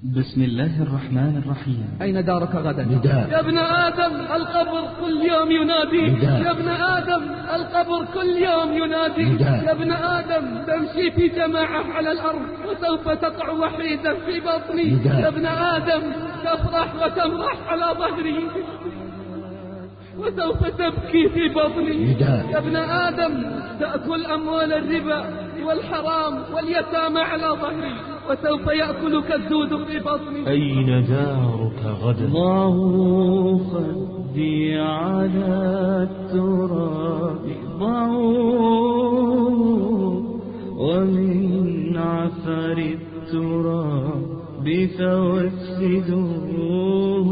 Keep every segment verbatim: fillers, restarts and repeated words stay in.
بسم الله الرحمن الرحيم. أين دارك غدا؟ نداء. يا ابن آدم القبر كل يوم ينادي. نداء. يا ابن آدم القبر كل يوم ينادي. نداء. يا ابن آدم تمشي في جماعة على الأرض وسوف تقع وحيدا في بطني. نداء. يا ابن آدم تفرح وتمرح على ظهري وسوف تبكي في بطني. نداء. يا ابن آدم تأكل أموال الربا والحرام واليتامى على ظهري وسوف يأكلك الدود في بطني. أين دارك غدا؟ الله خدي على التراب ضعوه ومن عفر التراب فوسدوه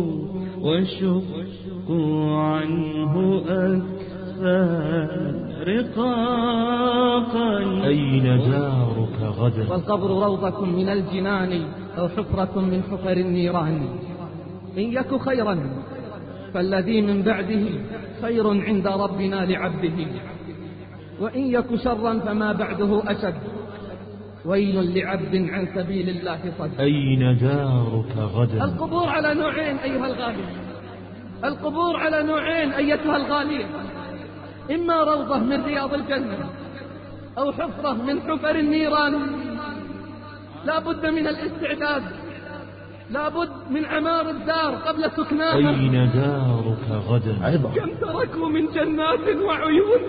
وشقوا عنه أكفا رقاقا. أين دارك غدا؟ والقبر روضة من الجنان أو حفرة من حفر النيران. إن يك خيرا فالذي من بعده خير عند ربنا لعبده، وإن يك شرا فما بعده أشد. ويل لعبد عن سبيل الله صد. أين دارك غدا؟ القبور على نوعين أيها الغالي، القبور على نوعين أيتها الغالية، إما روضة من رياض الجنة أو حفرة من حفر النيران. لا بد من الاستعداد، لا بد من عمار الدار قبل سكناها. أين دارك غدا؟ أيضا. كم تركوا من جنات وعيون،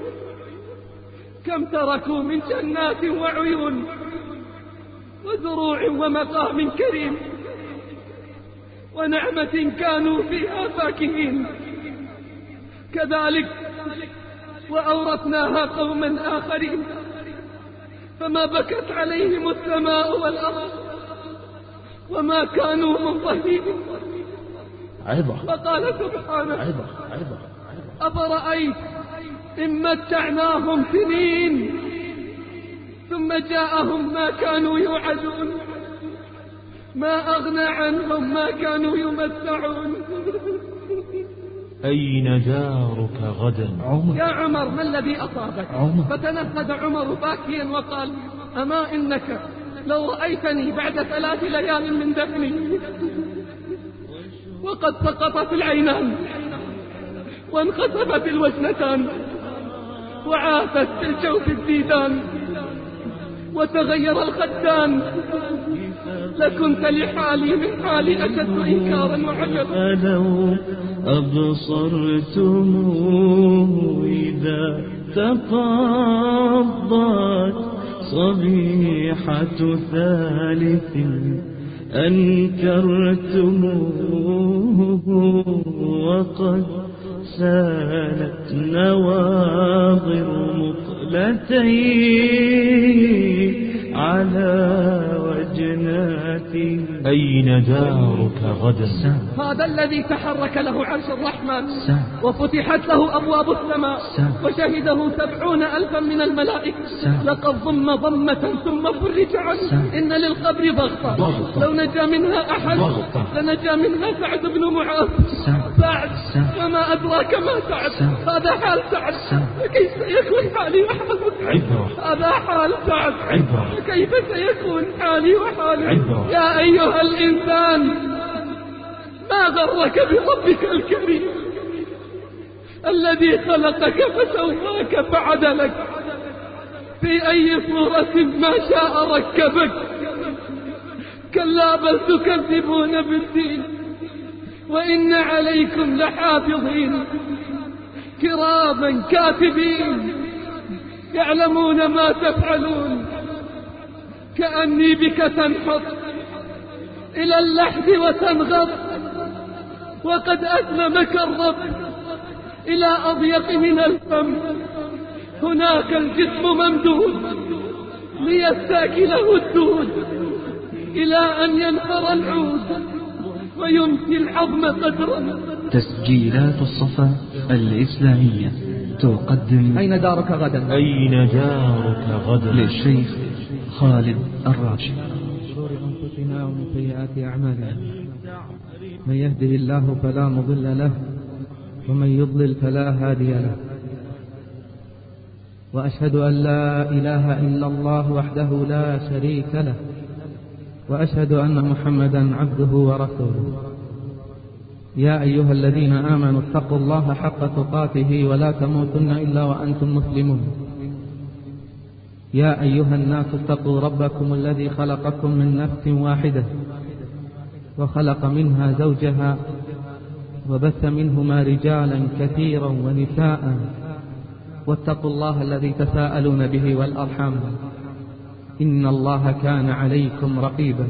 كم تركوا من جنات وعيون وزروع ومقام كريم ونعمة كانوا فيها فاكهين. كذلك وأورثناها قوما آخرين فما بكت عليهم السماء والأرض وما كانوا منظرين. أيضا. فقال سبحانه أيضا. أيضا. أفرأيت إن متعناهم سنين ثم جاءهم ما كانوا يوعدون ما أغنى عنهم ما كانوا يمتعون. أين دارك غدا؟ عمر. يا عمر ما الذي أصابك؟ عمر. فتنهد عمر باكيا وقال أما إنك لو رأيتني بعد ثلاث ليال من دفني وقد سقطت العينان وانخسفت الوجنتان وعافت في الجوف الديدان وتغير الخدان لكنت لحالي من حالي أشد إنكارا وعجبا. فلو أبصرتموه إذا تقضت صبيحة ثالث أنكرتموه وقد سالت نواظر مقلتين على وجناتي. أين دارك غدا؟ هذا الذي تحرك له عرش الرحمن وفتحت له أبواب السماء وشهده سبعون ألفا من الملائكة. لقد ضم ضمة ثم فرج عنه. إن للقبر ضغطة لو نجا منها أحد لنجا منها سعد بن معاذ. سعد وما أدراك ما سعد. هذا حال سعد فكيف سيكون حالي وحالك؟ هذا حال سعد فكيف سيكون حالي وحالك؟ يا أيها الإنسان ما غرك بربك الكريم الذي خلقك فسواك فعدلك في أي صورة ما شاء ركبك. كلا بل تكذبون بالدين وإن عليكم لحافظين كراما كاتبين يعلمون ما تفعلون. كأني بك تنحط إلى اللحد وتنغط وقد أسلمك الرب إلى أضيق من الفم. هناك الجسم ممدود ليستاكله الدود إلى أن ينفر العود ويمسي العظم قدرا. تسجيلات الصفا الإسلامية تقدم أين دارك غدا؟ أين دارك غدا؟ للشيخ خالد الراشد. شرور أنفسنا ومن سيئات أعمالنا، من يهده الله فلا مضل له ومن يضلل فلا هادي له. وأشهد أن لا إله إلا الله وحده لا شريك له، وأشهد أن محمدا عبده ورسوله. يا أيها الذين آمنوا اتقوا الله حق تقاته ولا تموتن إلا وأنتم مسلمون. يا أيها الناس اتقوا ربكم الذي خلقكم من نفس واحدة وخلق منها زوجها وبث منهما رجالا كثيرا ونساء واتقوا الله الذي تساءلون به والأرحام إن الله كان عليكم رقيبا.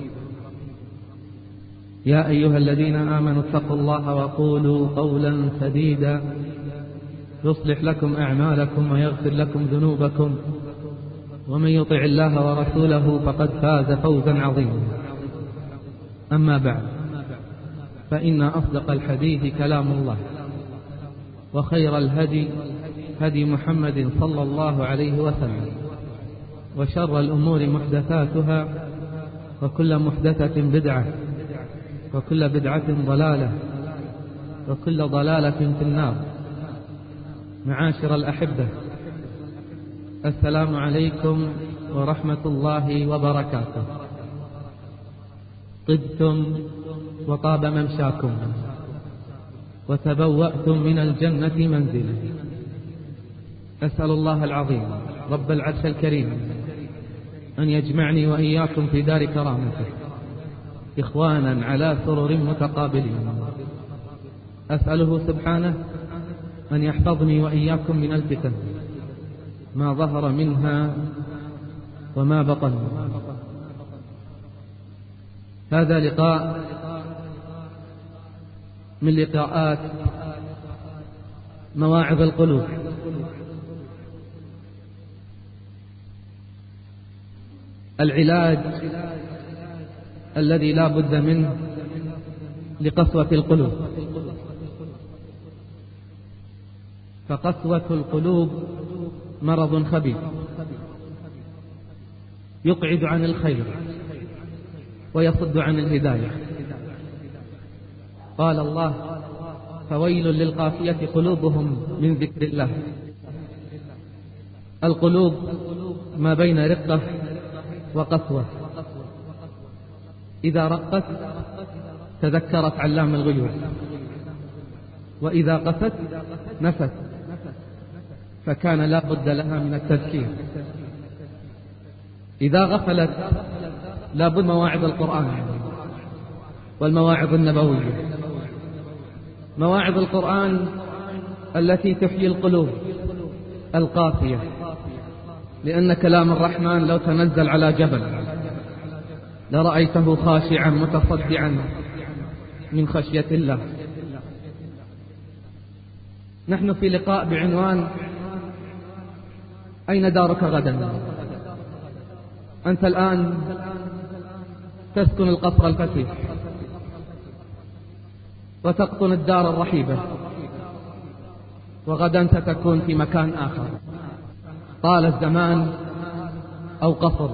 يا أيها الذين آمنوا اتقوا الله وقولوا قولا سديدا يصلح لكم أعمالكم ويغفر لكم ذنوبكم ومن يطع الله ورسوله فقد فاز فوزا عظيما. أما بعد، فإن أصدق الحديث كلام الله، وخير الهدي هدي محمد صلى الله عليه وسلم، وشر الأمور محدثاتها، وكل محدثة بدعة، وكل بدعة ضلالة، وكل ضلالة في النار. معاشر الأحبة، السلام عليكم ورحمة الله وبركاته. طبتم وطاب ممشاكم وتبوأتم من الجنة منزلا. أسأل الله العظيم رب العرش الكريم أن يجمعني وإياكم في دار كرامته إخوانا على سرر متقابلين. أسأله سبحانه أن يحفظني وإياكم من الفتن ما ظهر منها وما بطن. هذا لقاء من لقاءات مواعظ القلوب. العلاج الذي لا بد منه لقسوة القلوب، فقسوة القلوب مرض خبيث يقعد عن الخير ويصد عن الهداية. قال الله: فويل للقاسية قلوبهم من ذكر الله. القلوب ما بين رقة وقسوة، إذا رقت تذكرت علام الغيوب، وإذا قست نست، فكان لا بد لها من التذكير. إذا غفلت لا بد مواعظ القرآن والمواعظ النبوية. مواعظ القرآن التي تحيي القلوب القاسية، لأن كلام الرحمن لو تنزل على جبل لرأيته خاشعا متصدعا من خشية الله. نحن في لقاء بعنوان أين دارك غدا؟ أنت الآن تسكن القصر الفتيح وتقطن الدار الرحيبة، وغدا ستكون في مكان آخر. طال الزمان أو قصر،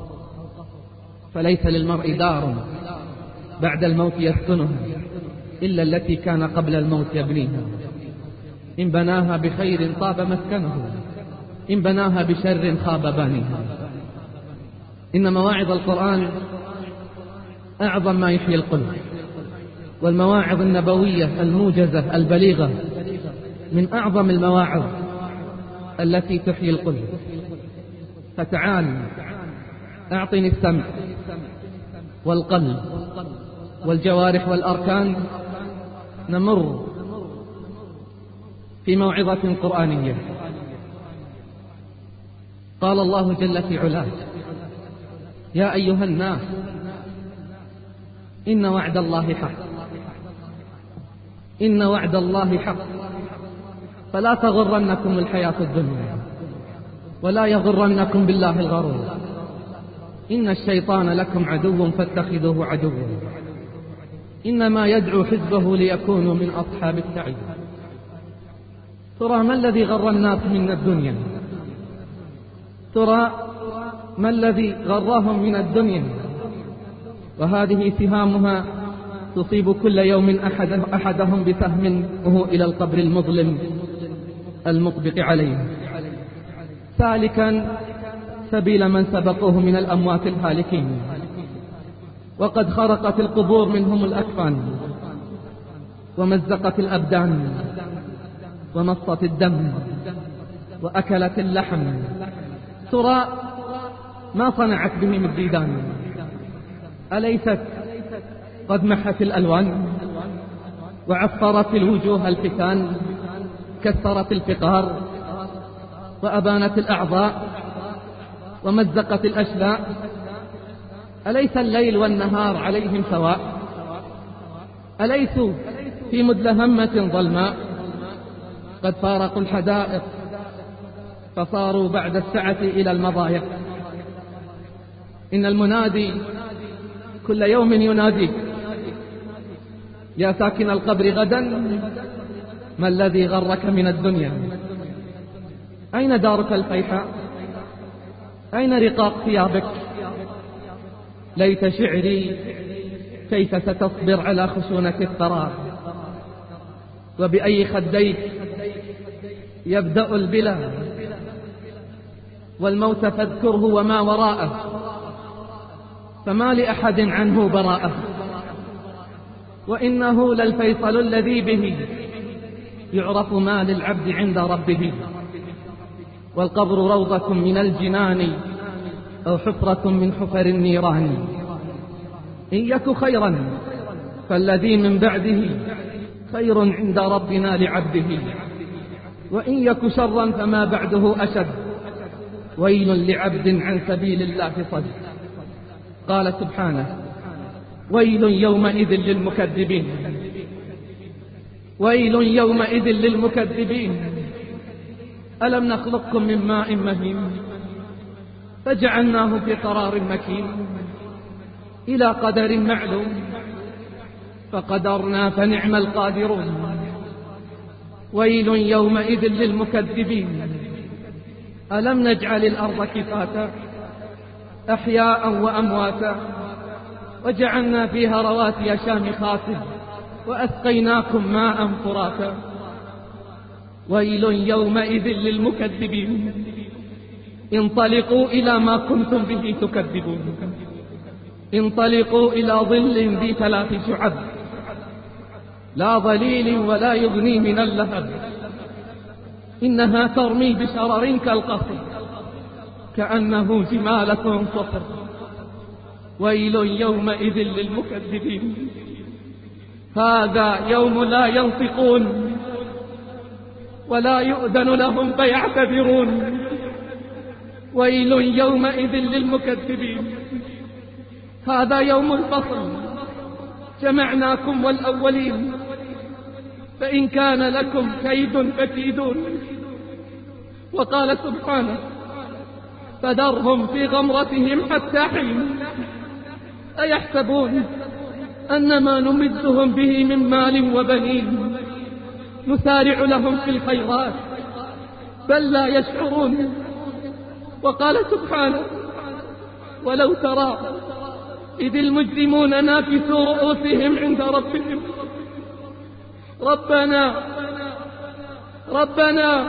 فليس للمرء دار بعد الموت يسكنها إلا التي كان قبل الموت يبنيها. إن بناها بخير طاب مسكنه، إن بناها بشر خاب بانيها. إن مواعظ القرآن أعظم ما يحيي القلب، والمواعظ النبوية الموجزة البليغة من أعظم المواعظ التي تحيي القلب. فتعال أعطني السمع والقلب والجوارح والأركان، نمر في موعظة قرآنية. قال الله جل في علاه: يا أيها الناس إن وعد الله حق، إن وعد الله حق، فلا تغرنكم الحياة الدنيا ولا يغرنكم بالله الغرور، إن الشيطان لكم عدو فاتخذوه عدوا، إنما يدعو حزبه ليكونوا من أصحاب السعير. ترى ما الذي غر الناس من الدنيا؟ ترى ما الذي غرهم من الدنيا؟ وهذه سهامها تصيب كل يوم أحد أحدهم بسهم وهو إلى القبر المظلم المطبق عليه، سالكا سبيل من سبقوه من الأموات الهالكين. وقد خرقت القبور منهم الأكفان، ومزقت الأبدان، ومصت الدم، وأكلت اللحم. ترى ما صنعت بهم الديدان؟ أليست قد محت الألوان، وعفرت الوجوه الفتان، كسرت الفقار، وأبانت الأعضاء، ومزقت الأشلاء؟ أليس الليل والنهار عليهم سواء؟ أليسوا في مدلهمة ظلماء؟ قد فارقوا الحدائق فصاروا بعد السعة إلى المضايق. إن المنادي كل يوم يناديك يا ساكن القبر غدا ما الذي غرك من الدنيا؟ أين دارك الفيحاء؟ أين رقاق ثيابك؟ ليت شعري كيف ستصبر على خشونة الثرى، وبأي خديك يبدأ البلا، والموت فاذكره وما وراءه، فما لأحد عنه براءة. وإنه للفيصل الذي به يعرف ما للعبد عند ربه، والقبر روضة من الجنان أو حفرة من حفر النيران. إن يك خيرا فالذي من بعده خير عند ربنا لعبده، وإن يك شرا فما بعده أشد، ويل لعبد عن سبيل الله صد. قال سبحانه: ويل يومئذ للمكذبين، ويل يومئذ للمكذبين. ألم نخلقكم من ماء مهين فجعلناه في قرار مكين، إلى قدر معلوم فقدرنا فنعم القادرون. ويل يومئذ للمكذبين. ألم نجعل الأرض كفاتا أحياء وأمواتا، وجعلنا فيها رواسي شامخات، وأسقيناكم ماء فراتا. ويل يومئذ للمكذبين. انطلقوا إلى ما كنتم به تكذبون، انطلقوا إلى ظل ذي ثلاث شعب، لا ظليل ولا يغني من اللهب، إنها ترمي بشرر كالقصر، كأنه جمالة صفر. ويل يومئذ للمكذبين. هذا يوم لا ينطقون ولا يؤذن لهم فيعتذرون. ويل يومئذ للمكذبين. هذا يوم الفصل، جمعناكم والأولين، فإن كان لكم كيد فكيدون. وقال سبحانه: فذرهم في غمرتهم حتى حين. أيحسبون أن ما نمدهم به من مال وبنين نسارع لهم في الخيرات بل لا يشعرون. وقال سبحانه: ولو ترى إذ المجرمون ناكسوا رؤوسهم عند ربهم ربنا ربنا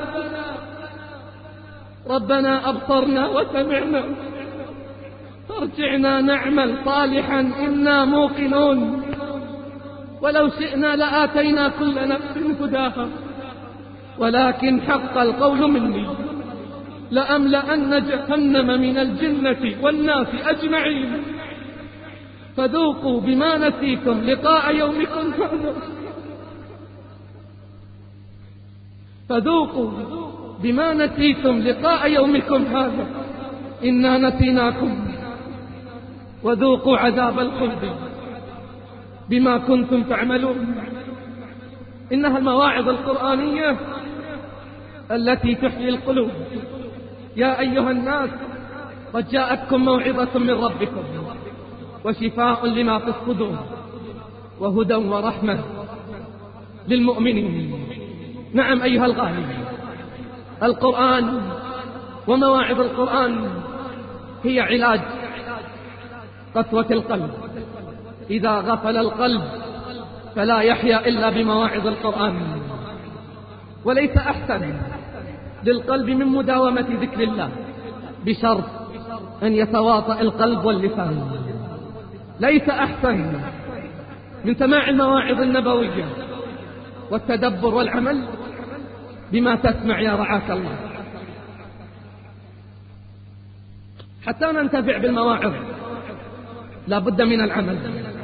ربنا أبصرنا وسمعنا فارجعنا نعمل صالحا إنا موقنون. ولو شئنا لآتينا كل نفس هداها ولكن حق القول مني لأملأن جهنم من الجنة والناس أجمعين. فذوقوا بما نسيتم لقاء يومكم هذا فذوقوا بما نسيتم لقاء يومكم هذا إنا نسيناكم وذوقوا عذاب الخلد بما كنتم تعملون. إنها المواعظ القرآنية التي تحيي القلوب. يا أيها الناس قد جاءتكم موعظة من ربكم وشفاء لما في الصدور وهدى ورحمة للمؤمنين. نعم أيها الغالي، القرآن ومواعظ القرآن هي علاج قسوة القلب. إذا غفل القلب فلا يحيا إلا بمواعظ القرآن. وليس أحسن للقلب من مداومة ذكر الله بشرط أن يتواطأ القلب واللسان. ليس أحسن من سماع المواعظ النبوية والتدبر والعمل بما تسمع يا رعاك الله. حتى ننتفع بالمواعظ لا بد من العمل.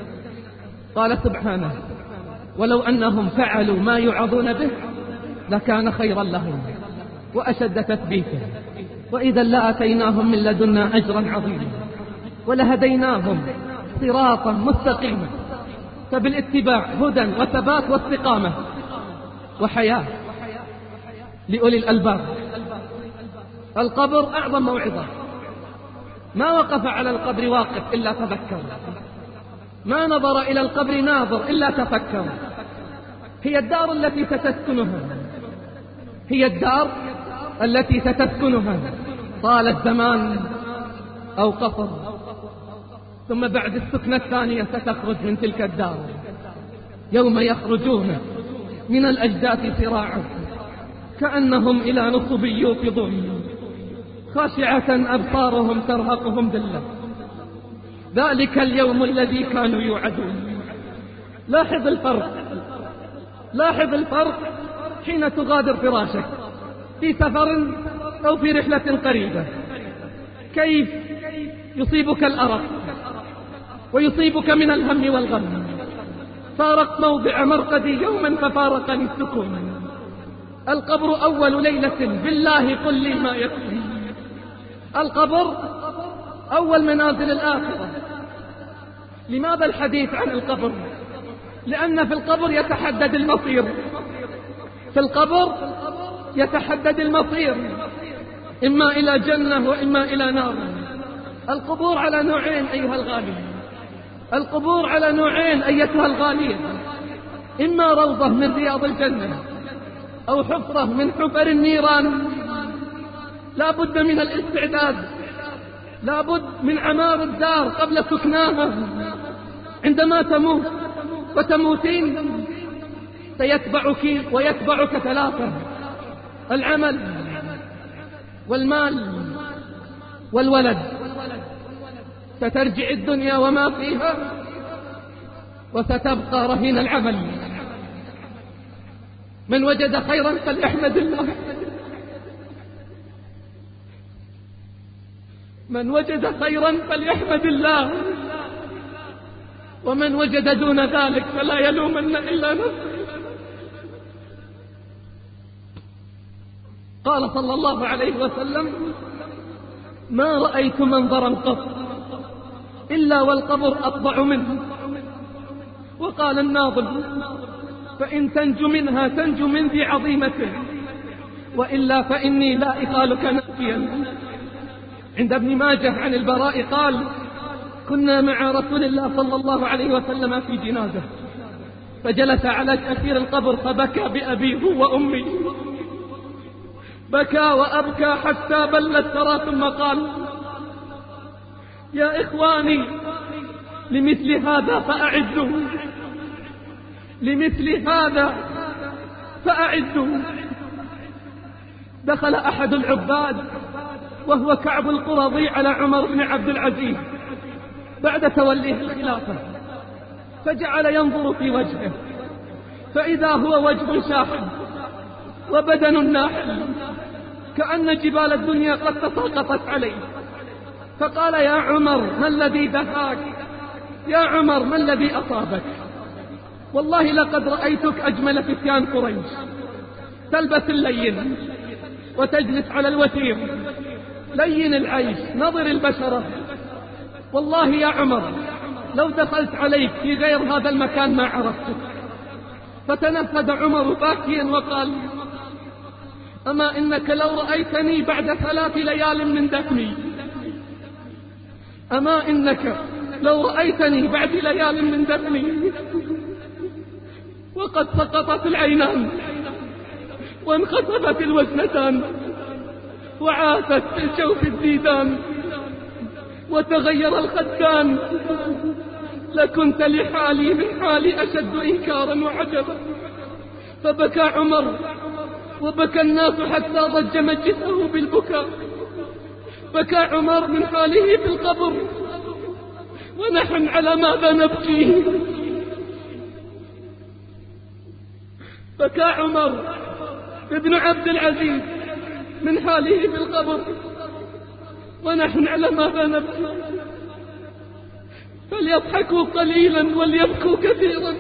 قال سبحانه: ولو أنهم فعلوا ما يعظون به لكان خيرا لهم وأشد تثبيتا وإذا لآتيناهم من لدنا أجرا عظيما ولهديناهم صراطا مستقيما. فبالاتباع هدى وثبات واستقامة وحياة لأولي الألباب. القبر أعظم موعظة، ما وقف على القبر واقف إلا تذكر، ما نظر إلى القبر ناظر إلا تفكر. هي الدار التي ستسكنها، هي الدار التي ستسكنها طال الزمان أو قصر، ثم بعد السكنة الثانية ستخرج من تلك الدار يوم يخرجون من الأجداث سراعا كأنهم إلى نصب يوقظون خاشعة أبصارهم ترهقهم ذلة. ذلك اليوم الذي كانوا يوعدون. لاحظ الفرق، لاحظ الفرق حين تغادر فراشك في سفر أو في رحلة قريبة، كيف يصيبك الأرق ويصيبك من الهم والغم. فارقت موضع مرقدي يوما ففارقني السكون. القبر أول ليلة بالله قل لي ما يكفي. القبر أول منازل الآخرة. لماذا الحديث عن القبر؟ لأن في القبر يتحدد المصير، في القبر يتحدد المصير، إما إلى جنة وإما إلى نار. القبور على نوعين أيها الغالي، القبور على نوعين أيتها الغالية، إما روضة من رياض الجنة أو حفرة من حفر النيران. لا بد من الاستعداد، لا بد من عمار الدار قبل سكناها. عندما تموت وتموتين سيتبعك ويتبعك ثلاثة: العمل والمال والولد. سترجع الدنيا وما فيها وستبقى رهين العمل. من وجد خيرا فليحمد الله، من وجد خيرا فليحمد الله، ومن وجد دون ذلك فلا يلومن إلا نفسه. قال صلى الله عليه وسلم: ما رأيت منظرا قط إلا والقبر أطبع منه. وقال الناظم: فإن تنجو منها تنجو من ذي عظيمة، وإلا فإني لا إخالك نافيا. عند ابن ماجه عن البراء قال: كنا مع رسول الله صلى الله عليه وسلم في جنازة، فجلس على كثير القبر فبكى بأبيه وأمي، بكى وأبكى حتى بل الثرى، ثم قال: يا إخواني لمثل هذا فأعدوا، لمثل هذا فأعدوا. دخل أحد العباد وهو كعب القرظي على عمر بن عبد العزيز بعد توليه الخلافة، فجعل ينظر في وجهه، فإذا هو وجه شاحب وبدن ناحل كأن جبال الدنيا قد تساقطت عليه. فقال: يا عمر ما الذي دهاك؟ يا عمر ما الذي أصابك؟ والله لقد رأيتك أجمل فتيان قريش، تلبس اللين وتجلس على الوتير، لين العيش نظر البشرة. والله يا عمر لو دخلت عليك في غير هذا المكان ما عرفتك. فتنفذ عمر باكيا وقال: أما إنك لو رأيتني بعد ثلاث ليال من دفني، أما إنك لو رأيتني بعد ليال من دفني وقد سقطت العينان وانخسفت الوجنتان وعاثت في الجوف الديدان وتغير الخدان، لكنت لحالي من حالي أشد إنكارا وعجبا. فبكى عمر وبكى الناس حتى ضج مجلسه بالبكاء. بكى عمر من حاله في القبر، ونحن على ماذا نبكي؟ بكى عمر ابن عبد العزيز من حاله في القبر، ونحن على ماذا نبكي؟ فليضحكوا قليلا وليبكوا كثيرا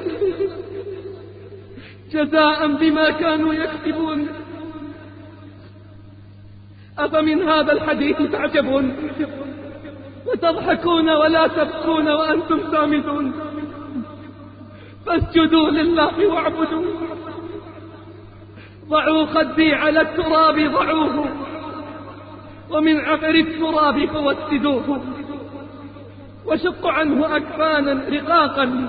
جزاء بما كانوا يكسبون. أفمن هذا الحديث تعجبون وتضحكون ولا تبكون وأنتم سامدون؟ فاسجدوا لله واعبدوا. ضعوا خدي على التراب ضعوه، ومن عفر التراب فوسدوه، وشقوا عنه أكفانا رقاقا،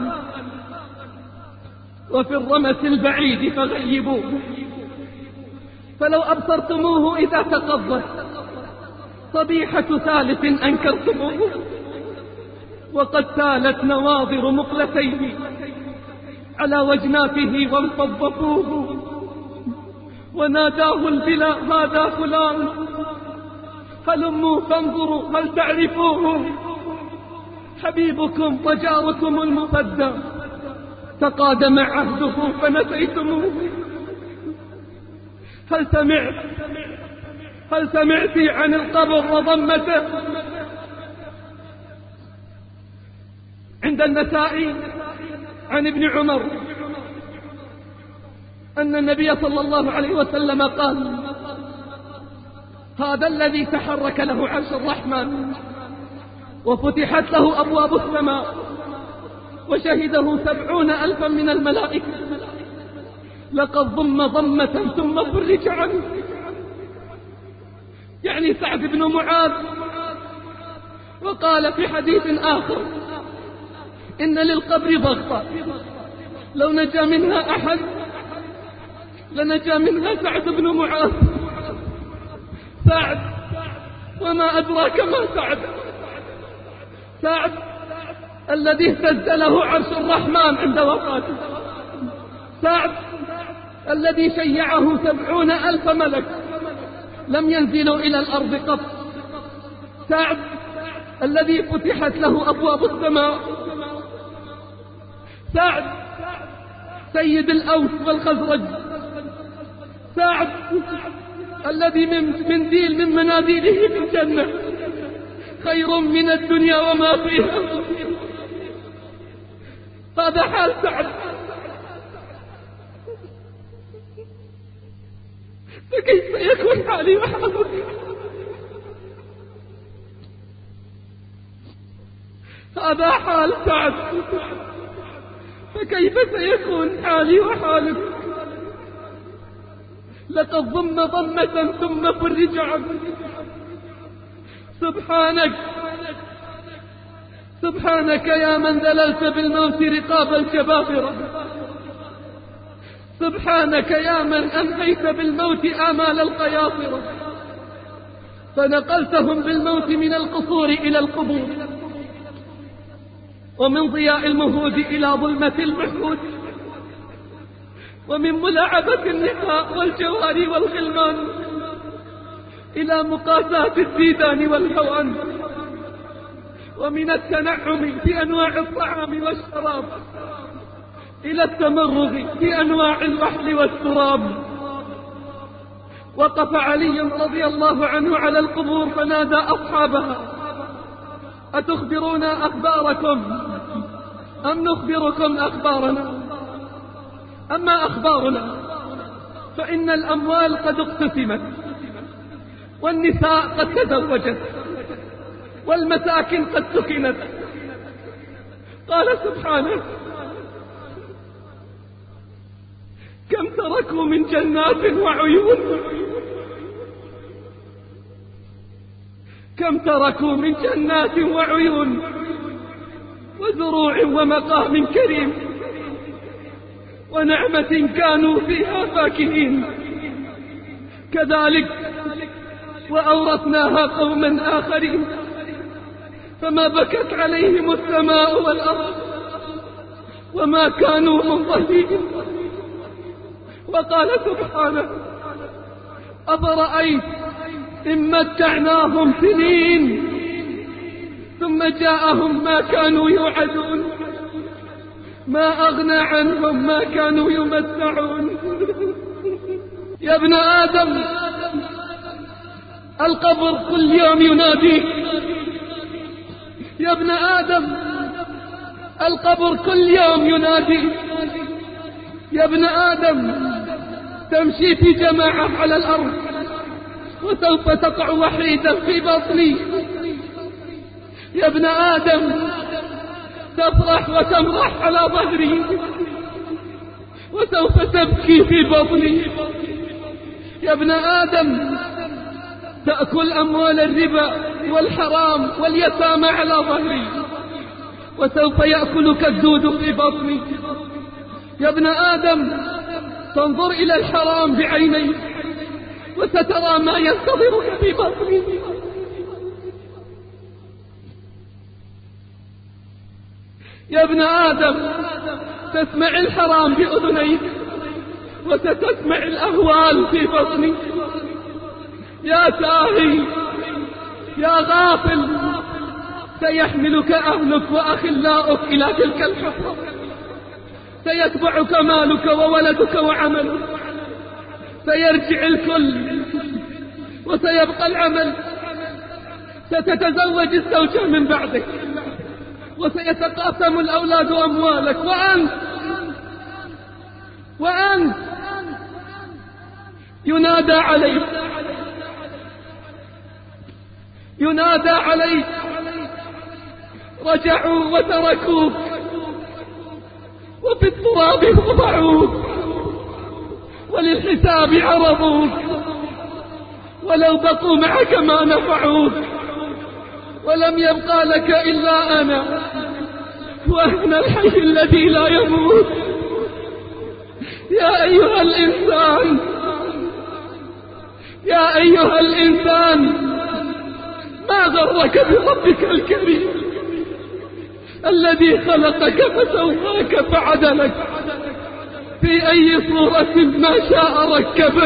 وفي الرمس البعيد فغيبوه. فلو أبصرتموه إذا تقضت صبيحة ثالث أنكرتموه، وقد سالت نواظر مقلتيه على وجناته وانفضفوه، وناداه البلا هذا فلان، هلموا فانظروا هل تعرفوه؟ حبيبكم وجاركم المفدى تقادم عهده فنسيتموه. هل سمعت هل سمعت عن القبر وضمته؟ عند النسائي عن ابن عمر أن النبي صلى الله عليه وسلم قال: هذا الذي تحرك له عرش الرحمن وفتحت له أبواب السماء وشهده سبعون ألفا من الملائكة، لقد ضم ضمة ثم فرج عنه. يعني سعد بن معاذ. وقال في حديث آخر: إن للقبر ضغطة لو نجا منها أحد لنجا منها سعد بن معاذ. سعد، وما أدراك ما سعد؟ سعد الذي اهتز له عرش الرحمن عند وفاته، سعد الذي شيعه سبعون ألف ملك لم ينزلوا إلى الأرض قط، سعد الذي فتحت له أبواب السماء، سعد سيد الأوس والخزرج، سعد الذي من منديل من مناديله في الجنة خير من الدنيا وما فيها. هذا حال سعد. فكيف يكون حالي وحالك؟ هذا حال سعد، فكيف سيكون حالي وحالك؟ لقد ضم ضمة ثم فرج عنه. سبحانك سبحانك يا من ذللت بالموت رقاب الجبابرة، سبحانك يا من أنهيت بالموت آمال القياصرة، فنقلتهم بالموت من القصور إلى القبور، ومن ضياء المهود إلى ظلمة المحود، ومن ملاعبة النساء والجواري والغلمان إلى مقاساة الديدان والهوان، ومن التنعم في أنواع الطعام والشراب إلى التمرغ في أنواع الوحل والتراب. وقف علي رضي الله عنه على القبور فنادى أصحابها: أتخبرونا أخباركم أم نخبركم أخبارنا؟ أما أخبارنا فإن الأموال قد اقتسمت، والنساء قد تزوجت، والمساكن قد سكنت. قال سبحانه: كم تركوا من جنات وعيون، كم تركوا من جنات وعيون وزروع ومقام كريم ونعمة كانوا فيها فاكهين. كذلك وأورثناها قوما آخرين فما بكت عليهم السماء والأرض وما كانوا منظرين. وقال سبحانه: أفرأيت إن متعناهم سنين ثم جاءهم ما كانوا يوعدون، ما أغنى عنهم ما كانوا يمتعون. يا ابن آدم القبر كل يوم يناديك، يا ابن آدم القبر كل يوم يناديك، يا ابن آدم تمشي في جماعة على الأرض وسوف تقع وحيدا في بطني. يا ابن آدم تفرح وتمرح على ظهري وسوف تبكي في بطني. يا ابن آدم تأكل أموال الربا والحرام واليتامى على ظهري وسوف يأكلك الدود في بطني. يا ابن آدم تنظر إلى الحرام بعينيك وسترى ما ينتظرك في بطني. يا ابن آدم تسمع الحرام بأذنيك وستسمع الأهوال في بطني. يا ساهي يا غافل سيحملك أهلك وأخلاؤك إلى تلك الحفرة، سيتبعك مالك وولدك وعملك، سيرجع الكل وسيبقى العمل، ستتزوج الزوجة من بعدك وسيتقاسم الأولاد أموالك، وأنت وأنت ينادى عليك ينادى عليك رجعوا وتركوك وفي التراب وضعوك وللحساب عرضوك، ولو بقوا معك ما نفعوك، ولم يبقى لك إلا أنا وأنا الحي الذي لا يموت. يا أيها الإنسان يا أيها الإنسان ما غرك بربك الكريم الذي خلقك فسواك فعدلك، في أي صورة ما شاء ركبك.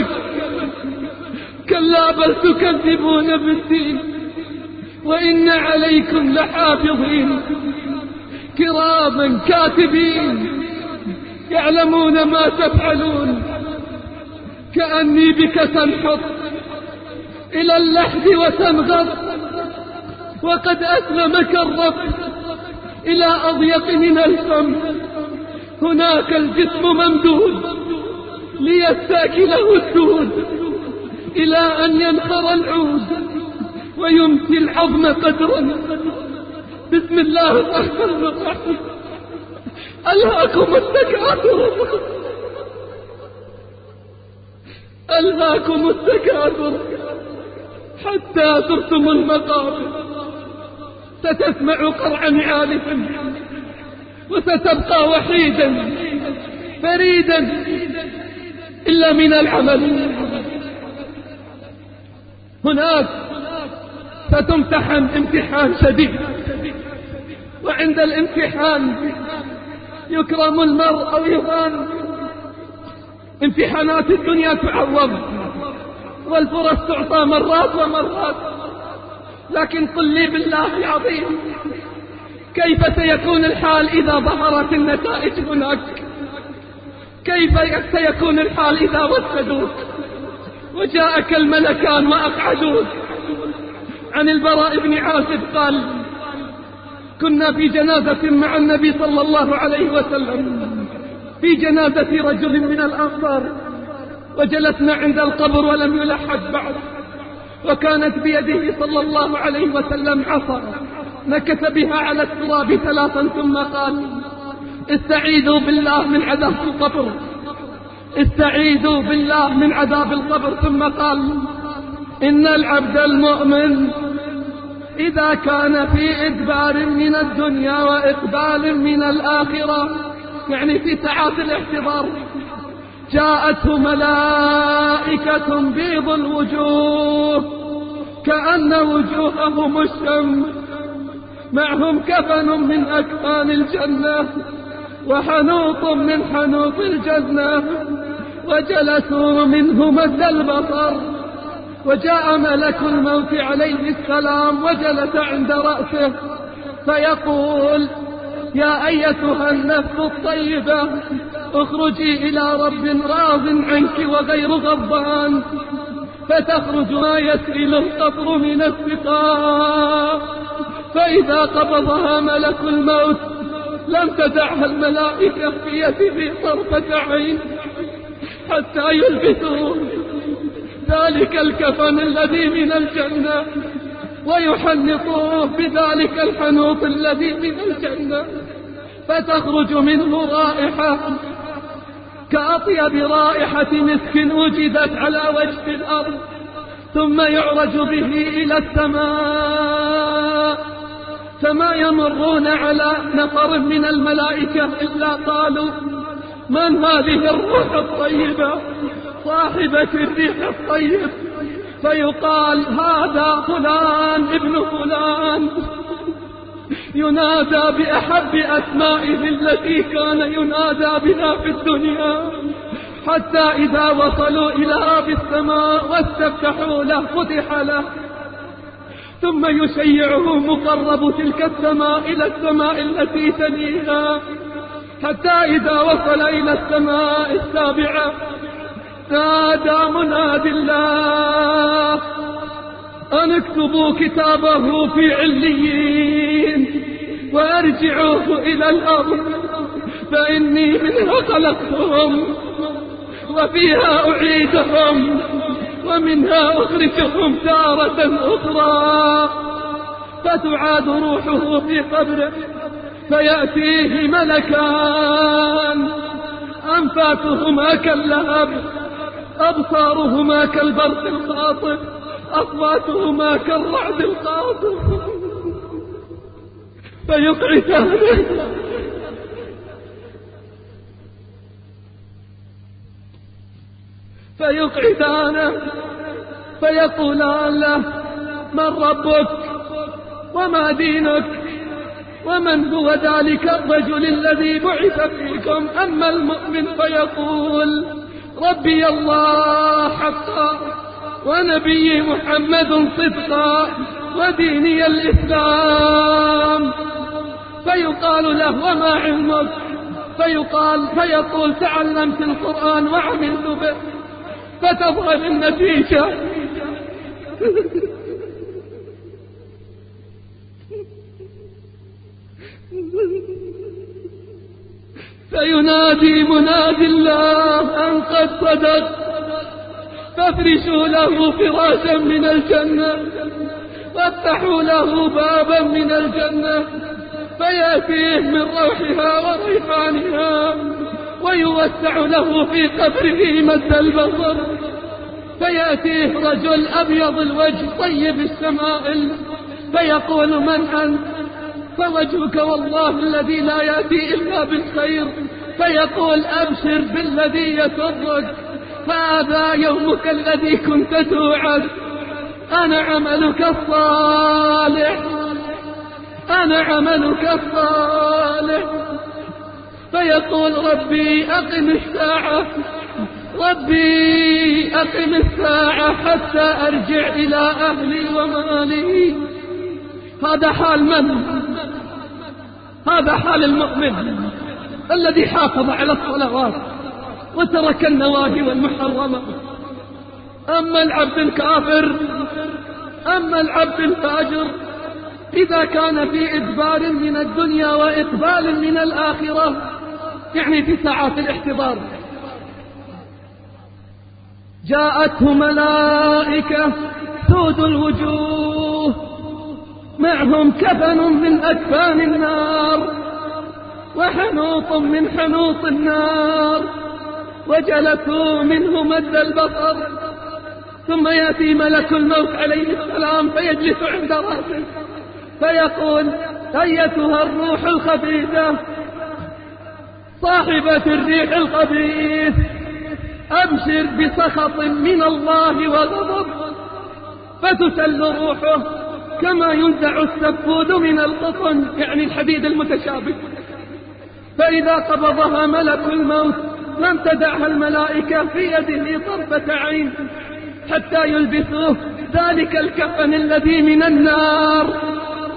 كلا بل تكذبون بالدين وإن عليكم لحافظين كراما كاتبين يعلمون ما تفعلون. كأني بك تنحط إلى اللحد وتنغط، وقد أسلمك الرب إلى أضيق من الفم. هناك الجسم ممدود ليستاكله الدود إلى أن ينخر العود ويمسي العظم قدرا. بسم الله الرحمن الرحيم. ألهاكم التكاثر ألهاكم التكاثر حتى زرتم المقابر. ستسمع قرعا عالفا وستبقى وحيدا فريدا إلا من العمل. هناك ستمتحن امتحان شديد، وعند الامتحان يكرم المرء أو يهان. امتحانات الدنيا تعوض والفرص تعطى مرات ومرات، لكن قل لي بالله العظيم كيف سيكون الحال إذا ظهرت النتائج هناك؟ كيف سيكون الحال إذا وسدوك وجاءك الملكان وأقعدوك؟ عن البراء بن عازب قال: كنا في جنازة مع النبي صلى الله عليه وسلم، في جنازة رجل من الأنصار، وجلسنا عند القبر ولم يلحد بعد، وكانت بيده صلى الله عليه وسلم عصا نكت بها على التراب ثلاثا ثم قال: استعيذوا بالله من عذاب القبر، استعيذوا بالله من عذاب القبر. ثم قال: إن العبد المؤمن إذا كان في إدبار من الدنيا وإقبال من الآخرة، يعني في ساعات الاحتضار، جاءته ملائكة بيض الوجوه كأن وجوههم الشمس، معهم كفن من أكفان الجنة وحنوط من حنوط الجنة، وجلسوا منه مد البصر. وجاء ملك الموت عليه السلام وجلس عند رأسه فيقول يا أيتها النفس الطيبة اخرجي إلى رب راض عنك وغير غضبان، فتخرج ما يسيل القطر من السقاء، فإذا قبضها ملك الموت لم تدعها الملائكة في يده طرفة عين حتى يلبسوا ذلك الكفن الذي من الجنة ويحنطوه بذلك الحنوط الذي من الجنة، فتخرج منه رائحة كأطيب رائحة مسك وجدت على وجه الأرض، ثم يعرج به إلى السماء، فما يمرون على نفر من الملائكة إلا قالوا من هذه الروح الطيبة صاحبة الريح الطيب؟ فيقال هذا فلان ابن فلان، ينادى بأحب أسمائه التي كان ينادى بها في الدنيا، حتى إذا وصلوا إلى باب السماء واستفتحوا له فتح له، ثم يشيعه مقرب تلك السماء إلى السماء التي تليها، حتى إذا وصل إلى السماء السابعة نادى مناد الله أن اكتبوا كتابه في عليين وارجعوه إلى الأرض، فإني منها خلقتهم وفيها أعيدهم ومنها أخرجهم تارة أخرى. فتعاد روحه في قبره فيأتيه ملكان أنفاسهما كاللهب، أبصارهما كالبرق الخاطف، أصواتهما كالرعد القاطف، فيقعدانه فيقعدانه فيقولان له من ربك وما دينك ومن هو ذلك الرجل الذي بعث فيكم؟ أما المؤمن فيقول ربي الله حقا ونبي محمد صدقا وديني الإسلام. فيقال له وما علمك؟ فيقال فيقول تعلمت القرآن وعملت به. فتظهر النتيجة فينادي منادي الله أن قد صدق، فافرشوا له فراشا من الجنة وافتحوا له بابا من الجنة، فيأتيه من روحها وريحانها، ويوسع له في قبره مد البصر، فيأتيه رجل أبيض الوجه طيب الشمائل، فيقول من أنت؟ فوجهك والله الذي لا يأتي إلا بالخير. فيقول أبشر بالذي يسرك، هذا يومك الذي كنت توعد، أنا عملك الصالح، أنا عملك الصالح. فيقول ربي أقم الساعة، ربي أقم الساعة حتى أرجع إلى أهلي ومالي. هذا حال من؟ هذا حال المؤمن الذي حافظ على الصلوات وترك النواهي والمحرمات. أما العبد الكافر، أما العبد الفاجر، إذا كان في إدبار من الدنيا وإقبال من الآخرة، يعني في ساعات الاحتضار، جاءته ملائكة سود الوجوه معهم كفن من أكفان النار وحنوط من حنوط النار، وجلسوا منه مد البصر، ثم يأتي ملك الموت عليه السلام فيجلس عند رأسه فيقول أيتها الروح الخبيثة صاحبة الريح الخبيث، أبشر بسخط من الله وغضب. فتسل روحه كما ينزع السفود من القطن، يعني الحديد المتشابك. فإذا قبضها ملك الموت لم تدعها الملائكة في يده طرفة عين حتى يلبسوه ذلك الكفن الذي من النار،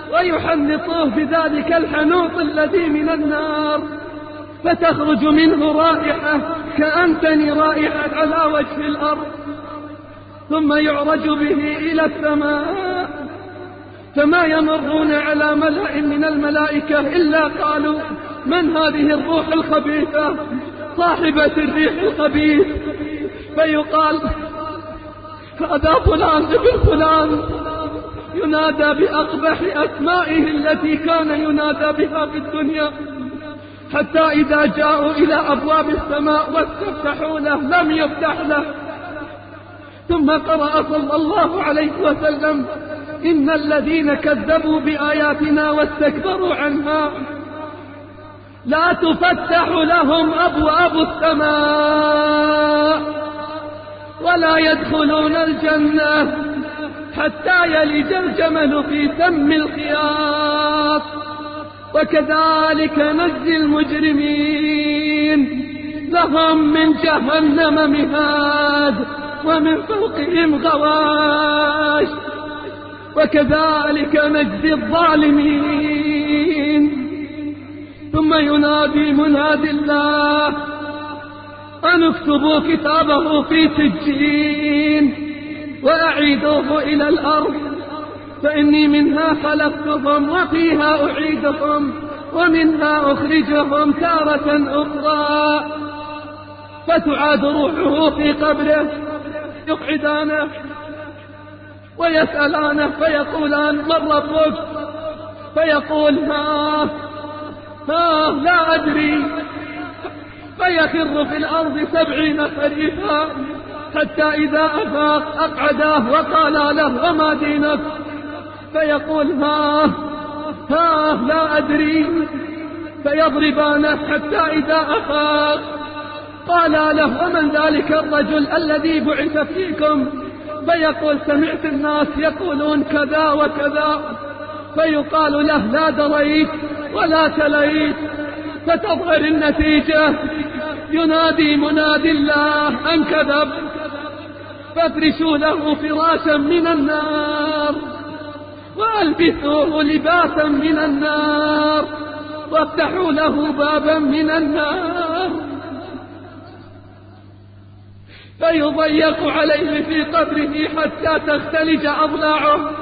ويحنطوه بذلك الحنوط الذي من النار، فتخرج منه رائحة كأنتن رائحة على وجه الأرض، ثم يعرج به إلى السماء، فما يمرون على ملأ من الملائكة إلا قالوا: من هذه الروح الخبيثة صاحبة الريح الخبيث؟ فيقال: هذا فلان ابن فلان، ينادى بأقبح أسمائه التي كان ينادى بها في الدنيا، حتى إذا جاءوا إلى أبواب السماء واستفتحوا له لم يفتح له. ثم قرأ صلى الله عليه وسلم: إن الذين كذبوا بآياتنا واستكبروا عنها لا تفتح لهم أبواب السماء ولا يدخلون الجنة حتى يلج الجمل في سم الخياط، وكذلك نجزي المجرمين، لهم من جهنم مهاد ومن فوقهم غواش، وكذلك نجزي الظالمين. ثم ينادي مناد الله: أن اكتبوا كتابه في سجين وأعيدوه إلى الأرض، فإني منها خلقتهم وفيها أعيدهم ومنها أخرجهم تارة أخرى. فتعاد روحه في قبره، يقعدانه ويسألانه فيقولان: من ربك؟ فيقول: ها ها لا أدري. فيخر في الأرض سبعين خريفا، حتى إذا أفاق أقعداه وقال له: وما دينك؟ فيقول: ها ها لا أدري. فيضربانه حتى إذا أفاق قال له: ومن ذلك الرجل الذي بعث فيكم؟ فيقول: سمعت الناس يقولون كذا وكذا. فيقال له: لا دريت ولا تليت. فتظهر النتيجة، ينادي منادي الله: أن كذب. فافرشوا له فراشا من النار وألبسوه لباسا من النار وافتحوا له بابا من النار، فيضيق عليه في قبره حتى تختلج أضلاعه.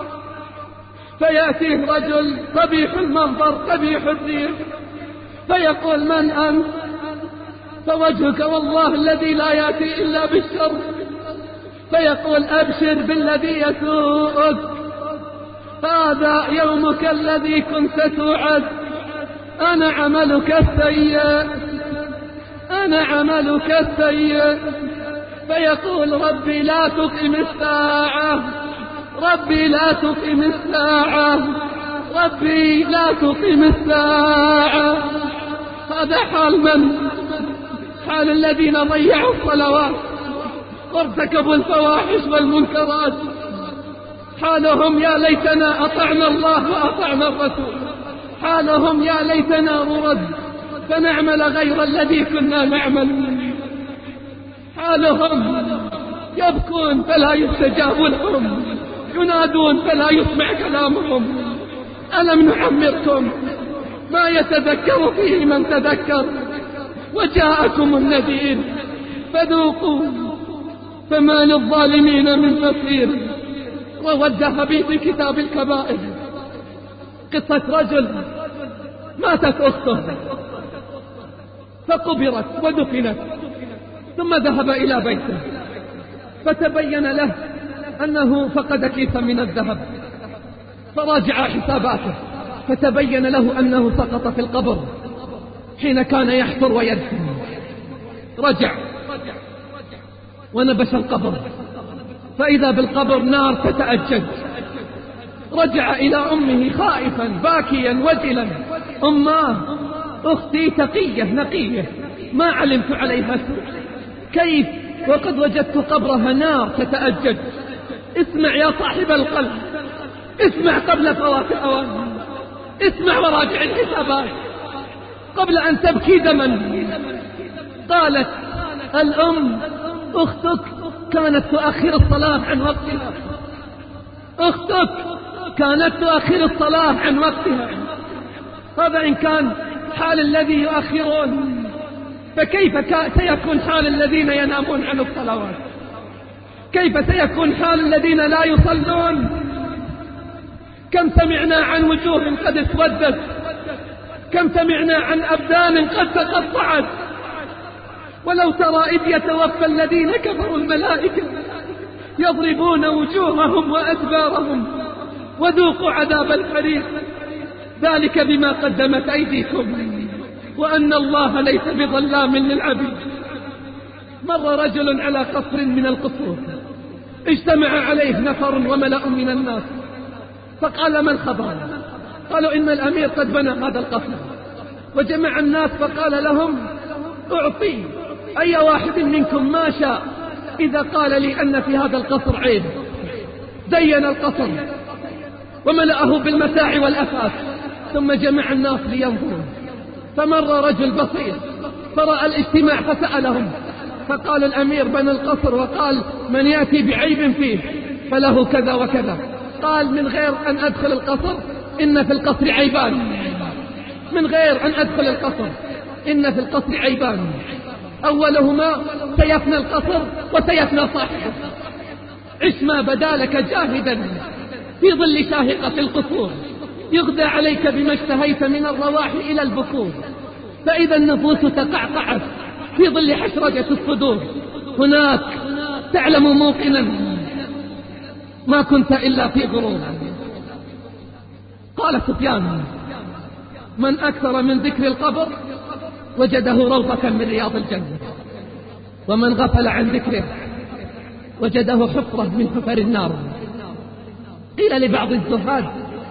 فيأتيه رجل قبيح المنظر قبيح الريح، فيقول: من أنت؟ فوجهك والله الذي لا يأتي إلا بالشر. فيقول: أبشر بالذي يسوءك، هذا يومك الذي كنت توعد، أنا عملك السيء، أنا عملك السيء. فيقول: ربي لا تقم الساعة، ربي لا تقم الساعة، ربي لا تقم الساعة. هذا حال من؟ حال الذين ضيعوا الصلوات وارتكبوا الفواحش والمنكرات. حالهم: يا ليتنا أطعنا الله وأطعنا الرسول. حالهم: يا ليتنا نرد فنعمل غير الذي كنا نعمل. حالهم: يبكون فلا يستجاب لهم، ينادون فلا يسمع كلامهم. ألم نعمركم ما يتذكر فيه من تذكر وجاءكم النذير فذوقوا فما للظالمين من نصير. روى الذهبي في كتاب الكبائر قصة رجل ماتت أخته فقبرت ودفنت، ثم ذهب إلى بيته فتبين له أنه فقد كيسا من الذهب، فراجع حساباته فتبين له أنه سقط في القبر حين كان يحفر ويدفن. رجع ونبش القبر فإذا بالقبر نار تتأجج. رجع إلى أمه خائفا باكيا وجلا: أماه، أختي تقية نقية ما علمت عليها سوء، كيف وقد وجدت قبرها نار تتأجج؟ اسمع يا صاحب القلب، اسمع قبل فوات الأوان، اسمع وراجع الحسابات قبل أن تبكي دما. قالت الأم: أختك كانت تؤخر الصلاة عن وقتها، أختك كانت تؤخر الصلاة عن وقتها. هذا إن كان حال الذي يؤخرون، فكيف سيكون حال الذين ينامون عن الصلوات؟ كيف سيكون حال الذين لا يصلون؟ كم سمعنا عن وجوه قد اسودت، كم سمعنا عن أبدان قد تقطعت. ولو ترى إذ يتوفى الذين كفروا الملائكة يضربون وجوههم وأدبارهم وذوقوا عذاب الحريق ذلك بما قدمت أيديكم وأن الله ليس بظلام للعبيد. مر رجل على قصر من القصور، اجتمع عليه نفر وملأ من الناس، فقال: ما الخبر؟ قالوا: إن الأمير قد بنى هذا القصر. وجمع الناس فقال لهم: أعطي أي واحد منكم ما شاء إذا قال لي أن في هذا القصر عيب. زين القصر وملأه بالمتاع والأثاث، ثم جمع الناس لينظروا. فمر رجل بسيط فرأى الاجتماع فسألهم، فقال: الأمير بنى القصر وقال من يأتي بعيب فيه فله كذا وكذا. قال: من غير أن أدخل القصر إن في القصر عيبان، من غير أن أدخل القصر إن في القصر عيبان، أولهما سيفنى القصر وسيفنى صاحبه. عش ما بدالك جاهدا في ظل شاهقة القصور، يغدى عليك بما اشتهيت من الرواح إلى البكور. فإذا النفوس تقعقعت في ظل حشرجة الصدور، هناك تعلم موقنا ما كنت إلا في غرور. قال سفيان: من أكثر من ذكر القبر وجده روضة من رياض الجنة، ومن غفل عن ذكره وجده حفرة من حفر النار. قيل لبعض الزهاد: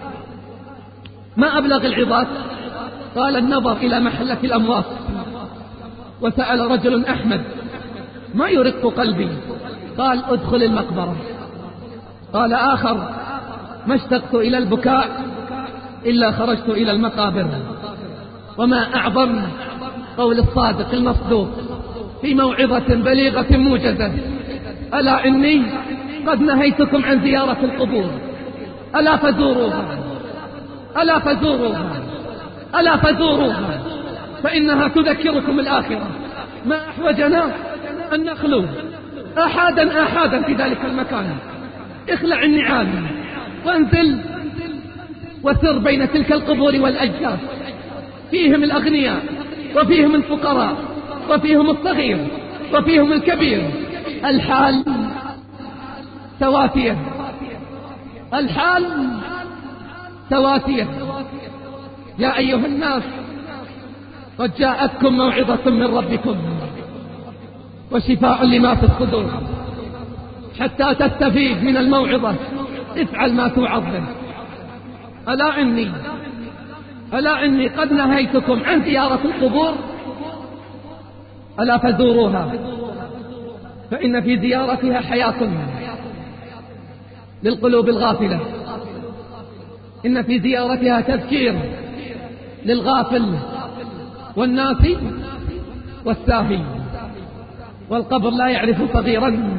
ما أبلغ العظات؟ قال: النظر إلى محلة الأموات. وسأل رجل أحمد: ما يرق قلبي؟ قال: ادخل المقبرة. قال آخر: ما اشتقت إلى البكاء إلا خرجت إلى المقابر. وما أعظم قول الصادق المصدوق في موعظة بليغة موجزة: ألا إني قد نهيتكم عن زيارة القبور، ألا فزوروها، ألا فزوروها، ألا فزوروها، فإنها تذكركم الآخرة. ما أحوجنا أن نخلو أحدا أحدا في ذلك المكان. اخلع النعال وانزل وسر بين تلك القبور والأجداث، فيهم الأغنياء وفيهم الفقراء وفيهم الصغير وفيهم الكبير. الحال تواتية، الحال تواتية. يا أيها الناس قد جاءتكم موعظة من ربكم وشفاء لما في الصدور. حتى تستفيد من الموعظة افعل ما توعظ به. ألا إني ألا إني قد نهيتكم عن زيارة القبور، ألا فزوروها، فإن في زيارتها حياة للقلوب الغافلة، إن في زيارتها تذكير للغافل والناسي والساهي. والقبر لا يعرف صغيرا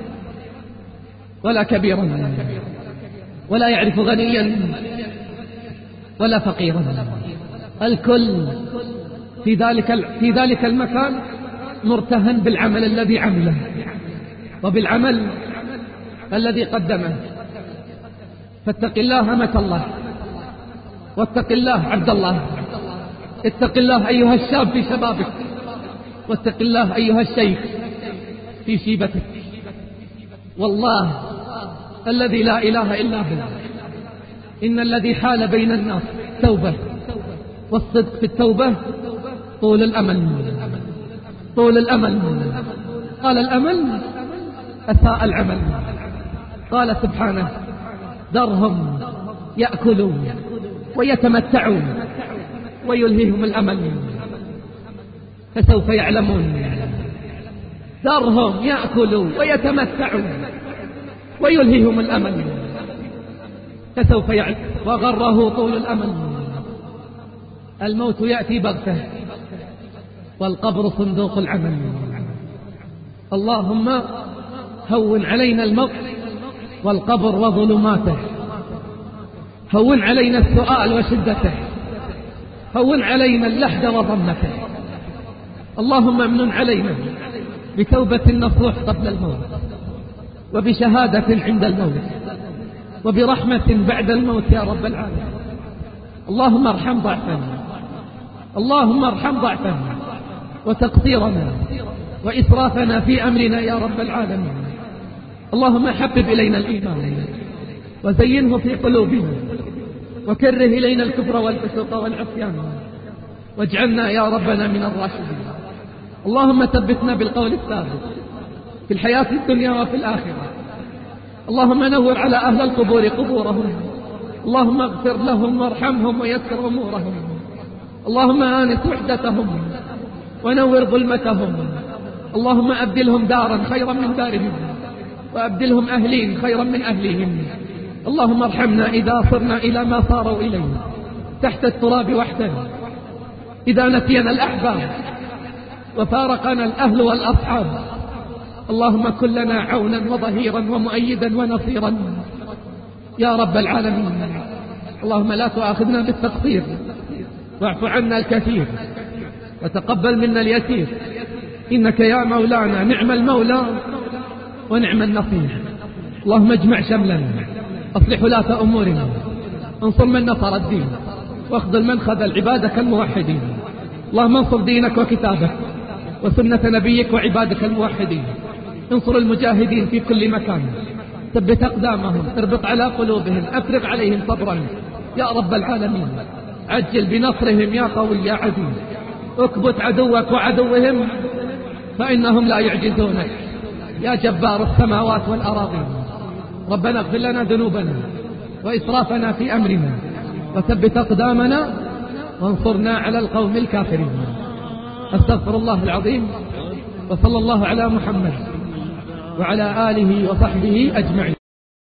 ولا كبيرا، ولا يعرف غنيا ولا فقيرا. الكل في ذلك في ذلك المكان مرتهن بالعمل الذي عمله وبالعمل الذي قدمه. فاتق الله متى الله، واتق الله عبد الله، اتق الله أيها الشاب في شبابك، واتق الله أيها الشيخ في شيبتك. والله الذي لا إله إلا هو، إن الذي حال بين الناس توبة، والصدق في التوبة طول الأمل، طول الأمل. قال الأمل أساء العمل. قال سبحانه: ذرهم يأكلوا ويتمتعوا ويلهيهم الأمل فسوف يعلمون. ذرهم يأكلوا ويتمتعوا ويلهيهم الأمل فسوف يعلم. وغره طول الأمل. الموت يأتي بغته والقبر صندوق العمل. اللهم هون علينا الموت والقبر وظلماته، هون علينا السؤال وشدته، هون علينا اللحد وضمته. اللهم امنن علينا بتوبة نصوح قبل الموت، وبشهادة عند الموت، وبرحمة بعد الموت يا رب العالمين. اللهم ارحم ضعفنا، اللهم ارحم ضعفنا وتقصيرنا وإسرافنا في أمرنا يا رب العالمين. اللهم حبب إلينا الإيمان وزينه في قلوبنا، وكره إلينا الكفر والفسوق والعصيان، واجعلنا يا ربنا من الراشدين. اللهم ثبتنا بالقول الثابت في الحياة الدنيا وفي الآخرة. اللهم نور على أهل القبور قبورهم، اللهم اغفر لهم وارحمهم ويسر أمورهم. اللهم آنس وحدتهم ونور ظلمتهم. اللهم أبدلهم دارا خيرا من دارهم، وأبدلهم أهلين خيرا من أهلهم. اللهم ارحمنا إذا صرنا إلى ما صاروا إليه تحت التراب وحدنا، إذا نسينا الأحباب وفارقنا الأهل والأصحاب. اللهم كن لنا عونا وظهيرا ومؤيدا ونصيرا يا رب العالمين. اللهم لا تؤاخذنا بالتقصير، واعف عنا الكثير، وتقبل منا اليسير، إنك يا مولانا نعم المولى ونعم النصير. اللهم اجمع شملنا، أصلح ولاة أمورنا، انصر من نصر الدين، واخذل من خذل عبادك الموحدين. اللهم انصر دينك وكتابك وسنة نبيك وعبادك الموحدين. انصر المجاهدين في كل مكان، ثبت أقدامهم، اربط على قلوبهم، أفرغ عليهم صبرا يا رب العالمين. عجل بنصرهم يا قوي يا عزيز. اكبت عدوك وعدوهم فإنهم لا يعجزونك يا جبار السماوات والأراضين. ربنا اغفر لنا ذنوبنا وإسرافنا في أمرنا، وثبت أقدامنا وانصرنا على القوم الكافرين. أستغفر الله العظيم، وصلى الله على محمد وعلى آله وصحبه أجمعين.